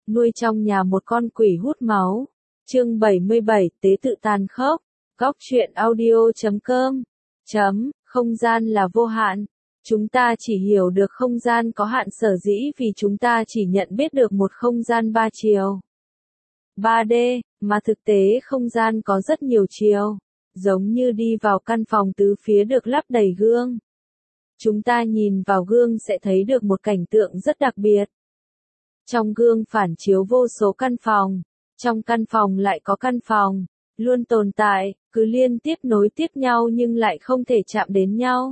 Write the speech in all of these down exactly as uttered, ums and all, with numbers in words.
nuôi trong nhà một con quỷ hút máu. Chương bảy mươi bảy, tế tự tàn khốc. Góc truyện audio chấm com. Chấm, không gian là vô hạn. Chúng ta chỉ hiểu được không gian có hạn sở dĩ vì chúng ta chỉ nhận biết được một không gian ba chiều. ba D, mà thực tế không gian có rất nhiều chiều. Giống như đi vào căn phòng tứ phía được lắp đầy gương. Chúng ta nhìn vào gương sẽ thấy được một cảnh tượng rất đặc biệt. Trong gương phản chiếu vô số căn phòng. Trong căn phòng lại có căn phòng, luôn tồn tại, cứ liên tiếp nối tiếp nhau nhưng lại không thể chạm đến nhau.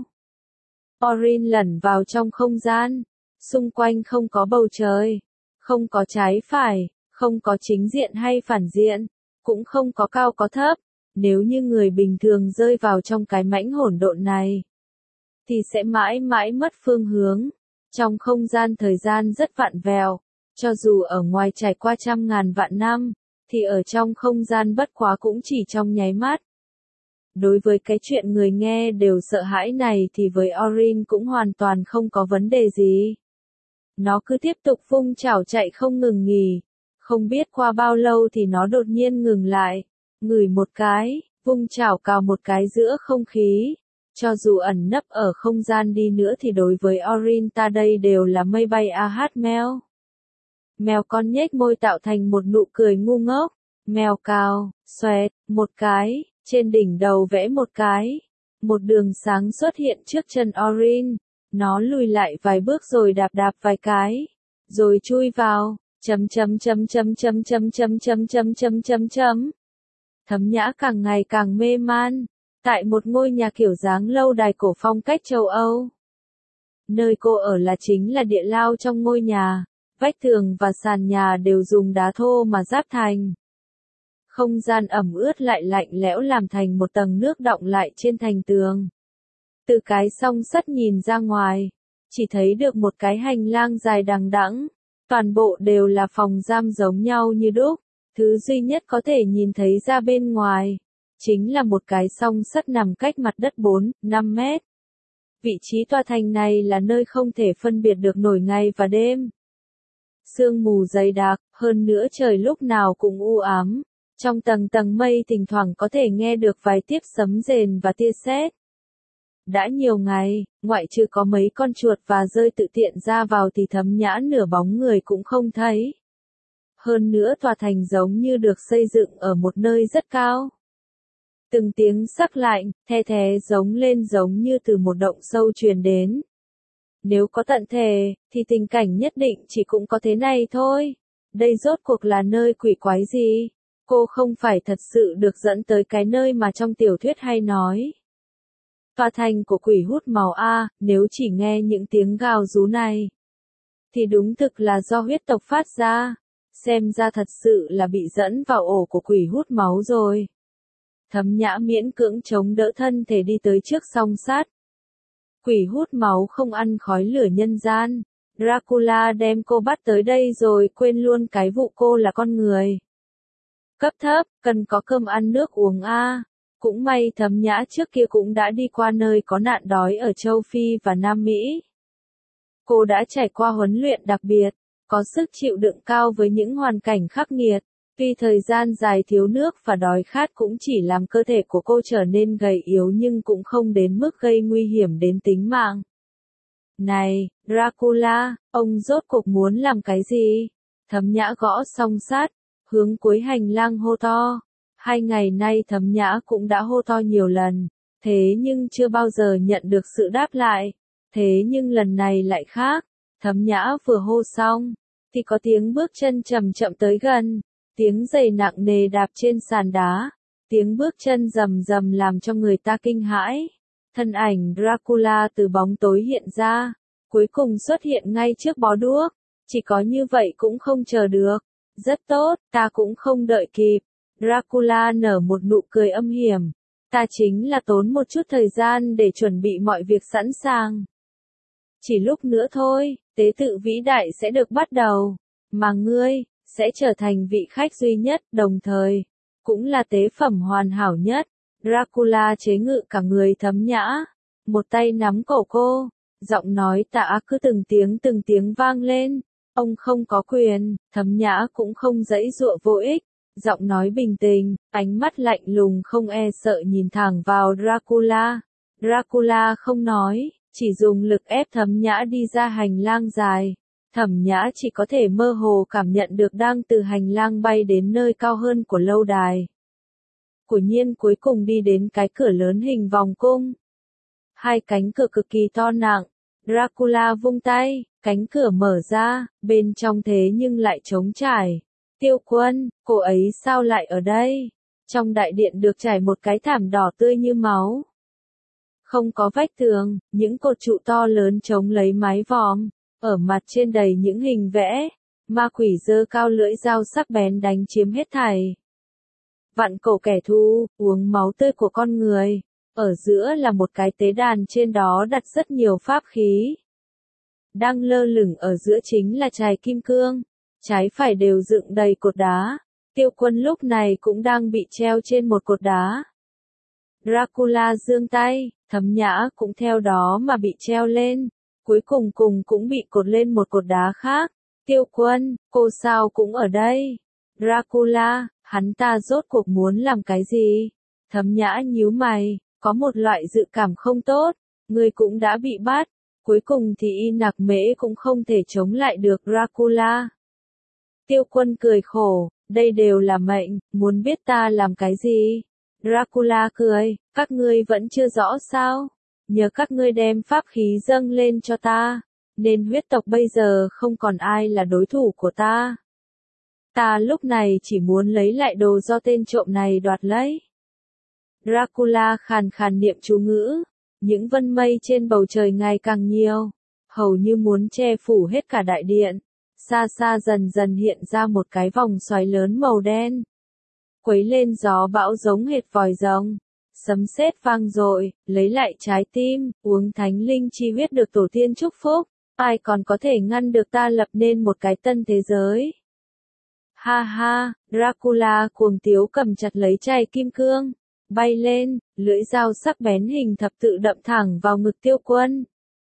Orin lẩn vào trong không gian. Xung quanh không có bầu trời. Không có trái phải, không có chính diện hay phản diện. Cũng không có cao có thấp. Nếu như người bình thường rơi vào trong cái mãnh hỗn độn này, thì sẽ mãi mãi mất phương hướng. Trong không gian thời gian rất vặn vẹo. Cho dù ở ngoài trải qua trăm ngàn vạn năm, thì ở trong không gian bất quá cũng chỉ trong nháy mắt. Đối với cái chuyện người nghe đều sợ hãi này thì với Orin cũng hoàn toàn không có vấn đề gì. Nó cứ tiếp tục vung chảo chạy không ngừng nghỉ. Không biết qua bao lâu thì nó đột nhiên ngừng lại. Ngửi một cái, vung chảo cào một cái giữa không khí. Cho dù ẩn nấp ở không gian đi nữa thì đối với Orin ta đây đều là mây bay a hát mèo. Mèo con nhếch môi tạo thành một nụ cười ngu ngốc. Mèo cào, xoẹt, một cái, trên đỉnh đầu vẽ một cái. Một đường sáng xuất hiện trước chân Orin. Nó lùi lại vài bước rồi đạp đạp vài cái. Rồi chui vào, chấm chấm chấm chấm chấm chấm chấm chấm chấm chấm chấm chấm. Thấm Nhã càng ngày càng mê man. Tại một ngôi nhà kiểu dáng lâu đài cổ phong cách châu Âu. Nơi cô ở là chính là địa lao trong ngôi nhà. Vách tường và sàn nhà đều dùng đá thô mà ráp thành. Không gian ẩm ướt lại lạnh lẽo làm thành một tầng nước đọng lại trên thành tường. Từ cái song sắt nhìn ra ngoài, chỉ thấy được một cái hành lang dài đằng đẵng, toàn bộ đều là phòng giam giống nhau như đúc. Thứ duy nhất có thể nhìn thấy ra bên ngoài, chính là một cái song sắt nằm cách mặt đất bốn, năm mét. Vị trí tòa thành này là nơi không thể phân biệt được nổi ngày và đêm. Sương mù dày đặc, hơn nữa trời lúc nào cũng u ám. Trong tầng tầng mây thỉnh thoảng có thể nghe được vài tiếp sấm rền và tia sét. Đã nhiều ngày, ngoại trừ có mấy con chuột và rơi tự tiện ra vào thì Thấm Nhã nửa bóng người cũng không thấy. Hơn nữa tòa thành giống như được xây dựng ở một nơi rất cao. Từng tiếng sắc lạnh, the thé giống lên giống như từ một động sâu truyền đến. Nếu có tận thể, thì tình cảnh nhất định chỉ cũng có thế này thôi. Đây rốt cuộc là nơi quỷ quái gì? Cô không phải thật sự được dẫn tới cái nơi mà trong tiểu thuyết hay nói. Tòa thành của quỷ hút máu A, nếu chỉ nghe những tiếng gào rú này, thì đúng thực là do huyết tộc phát ra. Xem ra thật sự là bị dẫn vào ổ của quỷ hút máu rồi. Thấm Nhã miễn cưỡng chống đỡ thân thể đi tới trước song sắt. Quỷ hút máu không ăn khói lửa nhân gian. Dracula đem cô bắt tới đây rồi quên luôn cái vụ cô là con người. Cấp thấp, cần có cơm ăn nước uống a. Cũng may Thấm Nhã trước kia cũng đã đi qua nơi có nạn đói ở châu Phi và Nam Mỹ. Cô đã trải qua huấn luyện đặc biệt, có sức chịu đựng cao với những hoàn cảnh khắc nghiệt. Tuy thời gian dài thiếu nước và đói khát cũng chỉ làm cơ thể của cô trở nên gầy yếu nhưng cũng không đến mức gây nguy hiểm đến tính mạng. Này, Dracula, ông rốt cuộc muốn làm cái gì? Thấm Nhã gõ song sắt, hướng cuối hành lang hô to. Hai ngày nay Thấm Nhã cũng đã hô to nhiều lần, thế nhưng chưa bao giờ nhận được sự đáp lại. Thế nhưng lần này lại khác, Thấm Nhã vừa hô xong, thì có tiếng bước chân chậm chậm tới gần. Tiếng giày nặng nề đạp trên sàn đá, tiếng bước chân rầm rầm làm cho người ta kinh hãi. Thân ảnh Dracula từ bóng tối hiện ra, cuối cùng xuất hiện ngay trước bó đuốc. Chỉ có như vậy cũng không chờ được. Rất tốt, ta cũng không đợi kịp. Dracula nở một nụ cười âm hiểm. Ta chính là tốn một chút thời gian để chuẩn bị mọi việc sẵn sàng. Chỉ lúc nữa thôi, tế tự vĩ đại sẽ được bắt đầu. Mà ngươi sẽ trở thành vị khách duy nhất, đồng thời cũng là tế phẩm hoàn hảo nhất. Dracula chế ngự cả người Thấm Nhã, một tay nắm cổ cô, giọng nói tà ác cứ từng tiếng từng tiếng vang lên. Ông không có quyền, Thấm Nhã cũng không giãy giụa vô ích, giọng nói bình tĩnh, ánh mắt lạnh lùng không e sợ nhìn thẳng vào Dracula. Dracula không nói, chỉ dùng lực ép Thấm Nhã đi ra hành lang dài. Thẩm Nhã chỉ có thể mơ hồ cảm nhận được đang từ hành lang bay đến nơi cao hơn của lâu đài. Của nhiên cuối cùng đi đến cái cửa lớn hình vòng cung. Hai cánh cửa cực kỳ to nặng. Dracula vung tay, cánh cửa mở ra, bên trong thế nhưng lại trống trải. Tiêu Quân, cô ấy sao lại ở đây? Trong đại điện được trải một cái thảm đỏ tươi như máu. Không có vách tường, những cột trụ to lớn chống lấy mái vòm. Ở mặt trên đầy những hình vẽ. Ma quỷ giơ cao lưỡi dao sắc bén đánh chiếm hết thảy. Vạn cổ kẻ thù, uống máu tươi của con người. Ở giữa là một cái tế đàn, trên đó đặt rất nhiều pháp khí. Đang lơ lửng ở giữa chính là chài kim cương. Trái phải đều dựng đầy cột đá. Tiêu Quân lúc này cũng đang bị treo trên một cột đá. Dracula giương tay, Thấm Nhã cũng theo đó mà bị treo lên. Cuối cùng cùng cũng bị cột lên một cột đá khác. Tiêu Quân, cô sao cũng ở đây? Dracula, hắn ta rốt cuộc muốn làm cái gì? Thấm Nhã nhíu mày, có một loại dự cảm không tốt. Người cũng đã bị bắt. Cuối cùng thì Y Nặc Mễ cũng không thể chống lại được Dracula. Tiêu Quân cười khổ, đây đều là mệnh, muốn biết ta làm cái gì? Dracula cười, các ngươi vẫn chưa rõ sao? Nhờ các ngươi đem pháp khí dâng lên cho ta, nên huyết tộc bây giờ không còn ai là đối thủ của ta. Ta lúc này chỉ muốn lấy lại đồ do tên trộm này đoạt lấy. Dracula khàn khàn niệm chú ngữ, những vân mây trên bầu trời ngày càng nhiều, hầu như muốn che phủ hết cả đại điện. Xa xa dần dần hiện ra một cái vòng xoáy lớn màu đen. Quấy lên gió bão giống hệt vòi rồng. Sấm sét vang dội, lấy lại trái tim, uống thánh linh chi huyết được tổ tiên chúc phúc. Ai còn có thể ngăn được ta lập nên một cái tân thế giới? Ha ha, Dracula cuồng tiếu cầm chặt lấy chày kim cương. Bay lên, lưỡi dao sắc bén hình thập tự đậm thẳng vào ngực Tiêu Quân.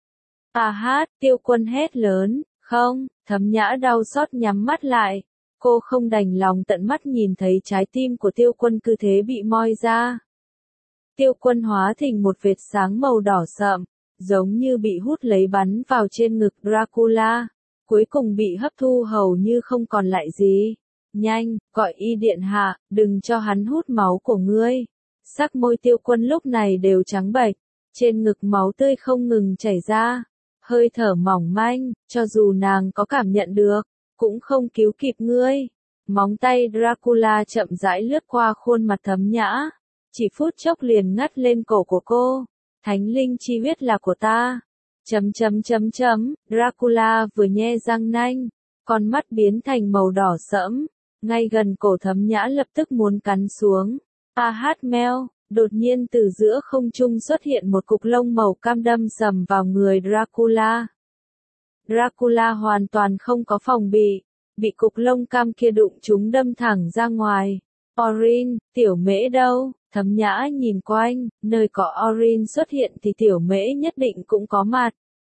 À hát, Tiêu Quân hét lớn, không, Thấm Nhã đau xót nhắm mắt lại. Cô không đành lòng tận mắt nhìn thấy trái tim của Tiêu Quân cứ thế bị moi ra. Tiêu Quân hóa thành một vệt sáng màu đỏ sậm, giống như bị hút lấy bắn vào trên ngực Dracula, cuối cùng bị hấp thu hầu như không còn lại gì. Nhanh, gọi Y điện hạ, đừng cho hắn hút máu của ngươi. Sắc môi Tiêu Quân lúc này đều trắng bệch, trên ngực máu tươi không ngừng chảy ra, hơi thở mỏng manh, cho dù nàng có cảm nhận được, cũng không cứu kịp ngươi. Móng tay Dracula chậm rãi lướt qua khuôn mặt Thấm Nhã. Chỉ phút chốc liền ngắt lên cổ của cô. Thánh linh chi huyết là của ta. Chấm chấm chấm chấm, Dracula vừa nhe răng nanh, con mắt biến thành màu đỏ sẫm, ngay gần cổ Thấm Nhã lập tức muốn cắn xuống. A hát meo, đột nhiên từ giữa không trung xuất hiện một cục lông màu cam đâm sầm vào người Dracula. Dracula hoàn toàn không có phòng bị, bị cục lông cam kia đụng trúng đâm thẳng ra ngoài. Orin, Tiểu Mễ đâu? Thấm Nhã nhìn quanh, nơi có Orin xuất hiện thì Tiểu Mễ nhất định cũng có mặt.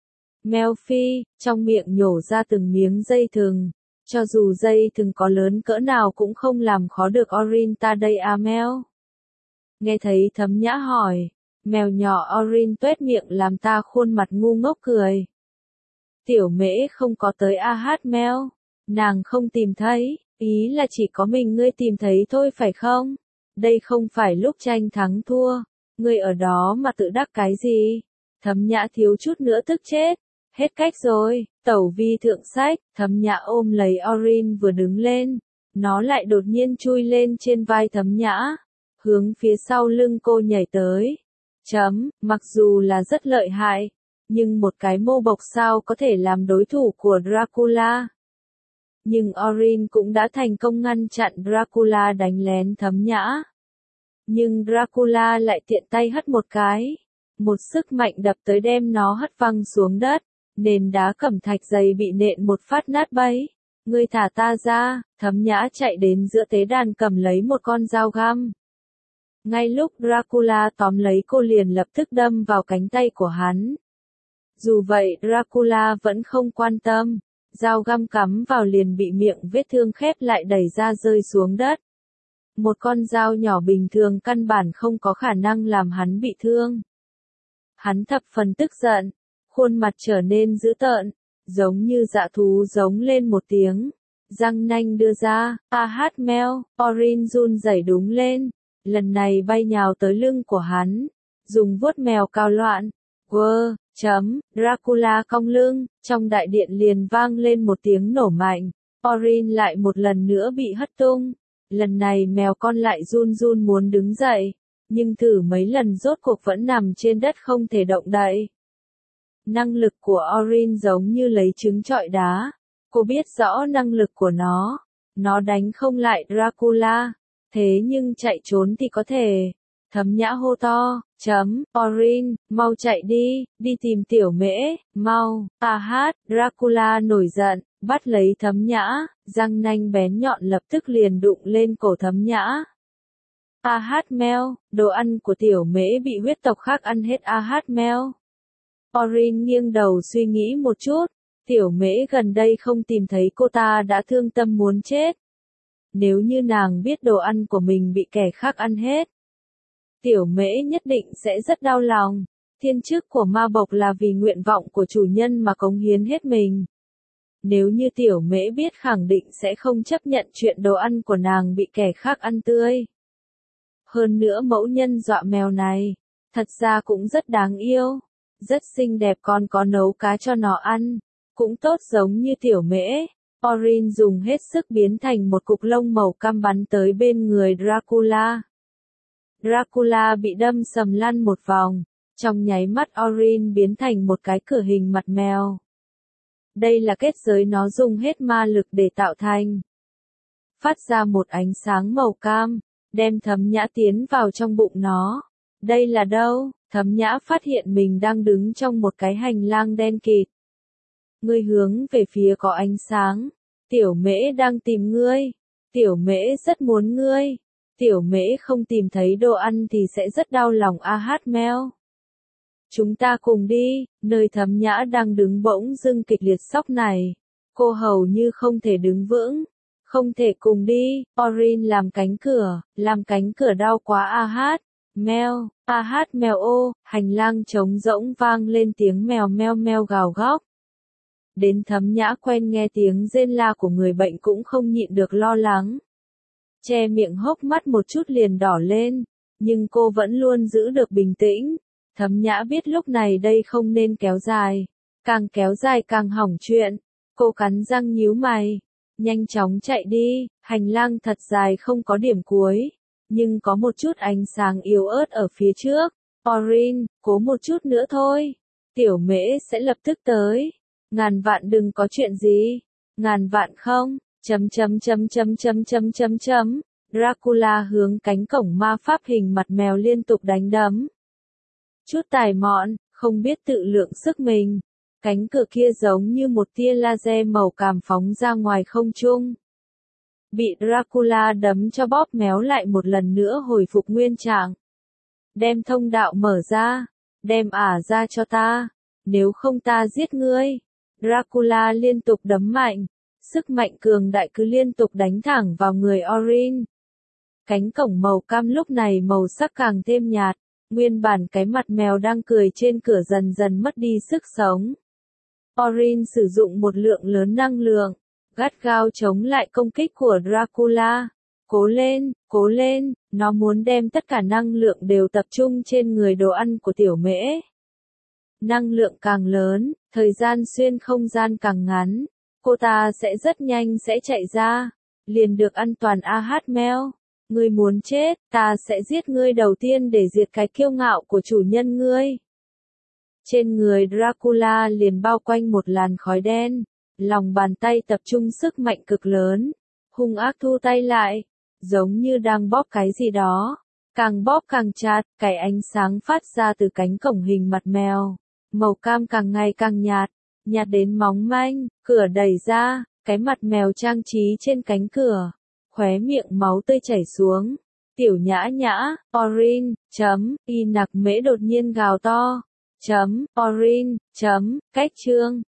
Melfi, trong miệng nhổ ra từng miếng dây thừng. Cho dù dây thừng có lớn cỡ nào cũng không làm khó được Orin ta đây à Mel. Nghe thấy Thấm Nhã hỏi, mèo nhỏ Orin tuét miệng làm ta khuôn mặt ngu ngốc cười. Tiểu Mễ không có tới a hát Mel, nàng không tìm thấy, ý là chỉ có mình ngươi tìm thấy thôi phải không? Đây không phải lúc tranh thắng thua, ngươi ở đó mà tự đắc cái gì? Thấm Nhã thiếu chút nữa tức chết, hết cách rồi, tẩu vi thượng sách, Thấm Nhã ôm lấy Orin vừa đứng lên, nó lại đột nhiên chui lên trên vai Thấm Nhã, hướng phía sau lưng cô nhảy tới. Chấm, mặc dù là rất lợi hại, nhưng một cái mô bộc sao có thể làm đối thủ của Dracula. Nhưng Orin cũng đã thành công ngăn chặn Dracula đánh lén Thấm Nhã. Nhưng Dracula lại tiện tay hất một cái. Một sức mạnh đập tới đem nó hất văng xuống đất. Nền đá cẩm thạch dày bị nện một phát nát bấy. Ngươi thả ta ra, Thấm Nhã chạy đến giữa tế đàn cầm lấy một con dao găm. Ngay lúc Dracula tóm lấy cô liền lập tức đâm vào cánh tay của hắn. Dù vậy Dracula vẫn không quan tâm. dao găm cắm vào liền bị miệng vết thương khép lại đẩy ra rơi xuống đất. Một con dao nhỏ bình thường căn bản không có khả năng làm hắn bị thương. Hắn thập phần tức giận, khuôn mặt trở nên dữ tợn, giống như dã thú giống lên một tiếng. Răng nanh đưa ra, a hát meo, Orin run rẩy đúng lên, lần này bay nhào tới lưng của hắn, dùng vuốt mèo cao loạn. Quơ, chấm, Dracula cong lưng, trong đại điện liền vang lên một tiếng nổ mạnh, Orin lại một lần nữa bị hất tung. Lần này mèo con lại run run muốn đứng dậy, nhưng thử mấy lần rốt cuộc vẫn nằm trên đất không thể động đậy. Năng lực của Orin giống như lấy trứng trọi đá. Cô biết rõ năng lực của nó. Nó đánh không lại Dracula. Thế nhưng chạy trốn thì có thể. Thấm Nhã hô to, chấm, Orin, mau chạy đi, đi tìm tiểu mễ, mau, a hát, Dracula nổi giận, bắt lấy Thấm Nhã, răng nanh bén nhọn lập tức liền đụng lên cổ Thấm Nhã. A hát meo, đồ ăn của tiểu mễ bị huyết tộc khác ăn hết a hát meo. Orin nghiêng đầu suy nghĩ một chút, tiểu mễ gần đây không tìm thấy cô ta đã thương tâm muốn chết. Nếu như nàng biết đồ ăn của mình bị kẻ khác ăn hết, tiểu mễ nhất định sẽ rất đau lòng. Thiên chức của ma bộc là vì nguyện vọng của chủ nhân mà cống hiến hết mình. Nếu như tiểu mễ biết khẳng định sẽ không chấp nhận chuyện đồ ăn của nàng bị kẻ khác ăn tươi. Hơn nữa mẫu nhân dọa mèo này, thật ra cũng rất đáng yêu, rất xinh đẹp, còn có nấu cá cho nó ăn, cũng tốt giống như tiểu mễ. Orin dùng hết sức biến thành một cục lông màu cam bắn tới bên người Dracula. Dracula bị đâm sầm lăn một vòng, trong nháy mắt Orin biến thành một cái cửa hình mặt mèo. Đây là kết giới nó dùng hết ma lực để tạo thành. Phát ra một ánh sáng màu cam, đem Thấm Nhã tiến vào trong bụng nó. Đây là đâu? Thấm Nhã phát hiện mình đang đứng trong một cái hành lang đen kịt. Ngươi hướng về phía có ánh sáng. Tiểu mễ đang tìm ngươi. Tiểu mễ rất muốn ngươi. Tiểu mễ không tìm thấy đồ ăn thì sẽ rất đau lòng a hát meo. Chúng ta cùng đi, nơi Thấm Nhã đang đứng bỗng dưng kịch liệt sóc này. Cô hầu như không thể đứng vững. Không thể cùng đi, Orin làm cánh cửa, làm cánh cửa đau quá a hát. Meo, a hát mèo ô, hành lang trống rỗng vang lên tiếng mèo meo meo gào góc. Đến Thấm Nhã quen nghe tiếng rên la của người bệnh cũng không nhịn được lo lắng. Che miệng hốc mắt một chút liền đỏ lên, nhưng cô vẫn luôn giữ được bình tĩnh. Thấm Nhã biết lúc này đây không nên kéo dài, càng kéo dài càng hỏng chuyện. Cô cắn răng nhíu mày, nhanh chóng chạy đi, hành lang thật dài không có điểm cuối, nhưng có một chút ánh sáng yếu ớt ở phía trước. Orin, cố một chút nữa thôi, tiểu mễ sẽ lập tức tới. Ngàn vạn đừng có chuyện gì, ngàn vạn không, chấm chấm chấm chấm chấm chấm chấm chấm. Dracula hướng cánh cổng ma pháp hình mặt mèo liên tục đánh đấm. Chút tài mọn, không biết tự lượng sức mình. Cánh cửa kia giống như một tia laser màu cam phóng ra ngoài không trung. Bị Dracula đấm cho bóp méo lại một lần nữa hồi phục nguyên trạng. Đem thông đạo mở ra, đem ả ra cho ta, nếu không ta giết ngươi. Dracula liên tục đấm mạnh, sức mạnh cường đại cứ liên tục đánh thẳng vào người Orin. Cánh cổng màu cam lúc này màu sắc càng thêm nhạt, nguyên bản cái mặt mèo đang cười trên cửa dần dần mất đi sức sống. Orin sử dụng một lượng lớn năng lượng, gắt gao chống lại công kích của Dracula. Cố lên, cố lên, nó muốn đem tất cả năng lượng đều tập trung trên người đồ ăn của tiểu mễ. Năng lượng càng lớn, thời gian xuyên không gian càng ngắn, cô ta sẽ rất nhanh sẽ chạy ra, liền được an toàn a hát meo. Ngươi muốn chết, ta sẽ giết ngươi đầu tiên để diệt cái kiêu ngạo của chủ nhân ngươi. Trên người Dracula liền bao quanh một làn khói đen, lòng bàn tay tập trung sức mạnh cực lớn, hung ác thu tay lại, giống như đang bóp cái gì đó, càng bóp càng chặt, cái ánh sáng phát ra từ cánh cổng hình mặt mèo, màu cam càng ngày càng nhạt, nhạt đến mỏng manh, cửa đẩy ra, cái mặt mèo trang trí trên cánh cửa, khóe miệng máu tươi chảy xuống. Tiểu Nhã Nhã, Orin, chấm, y nặc mễ đột nhiên gào to. Chấm, Orin, chấm, cách chương.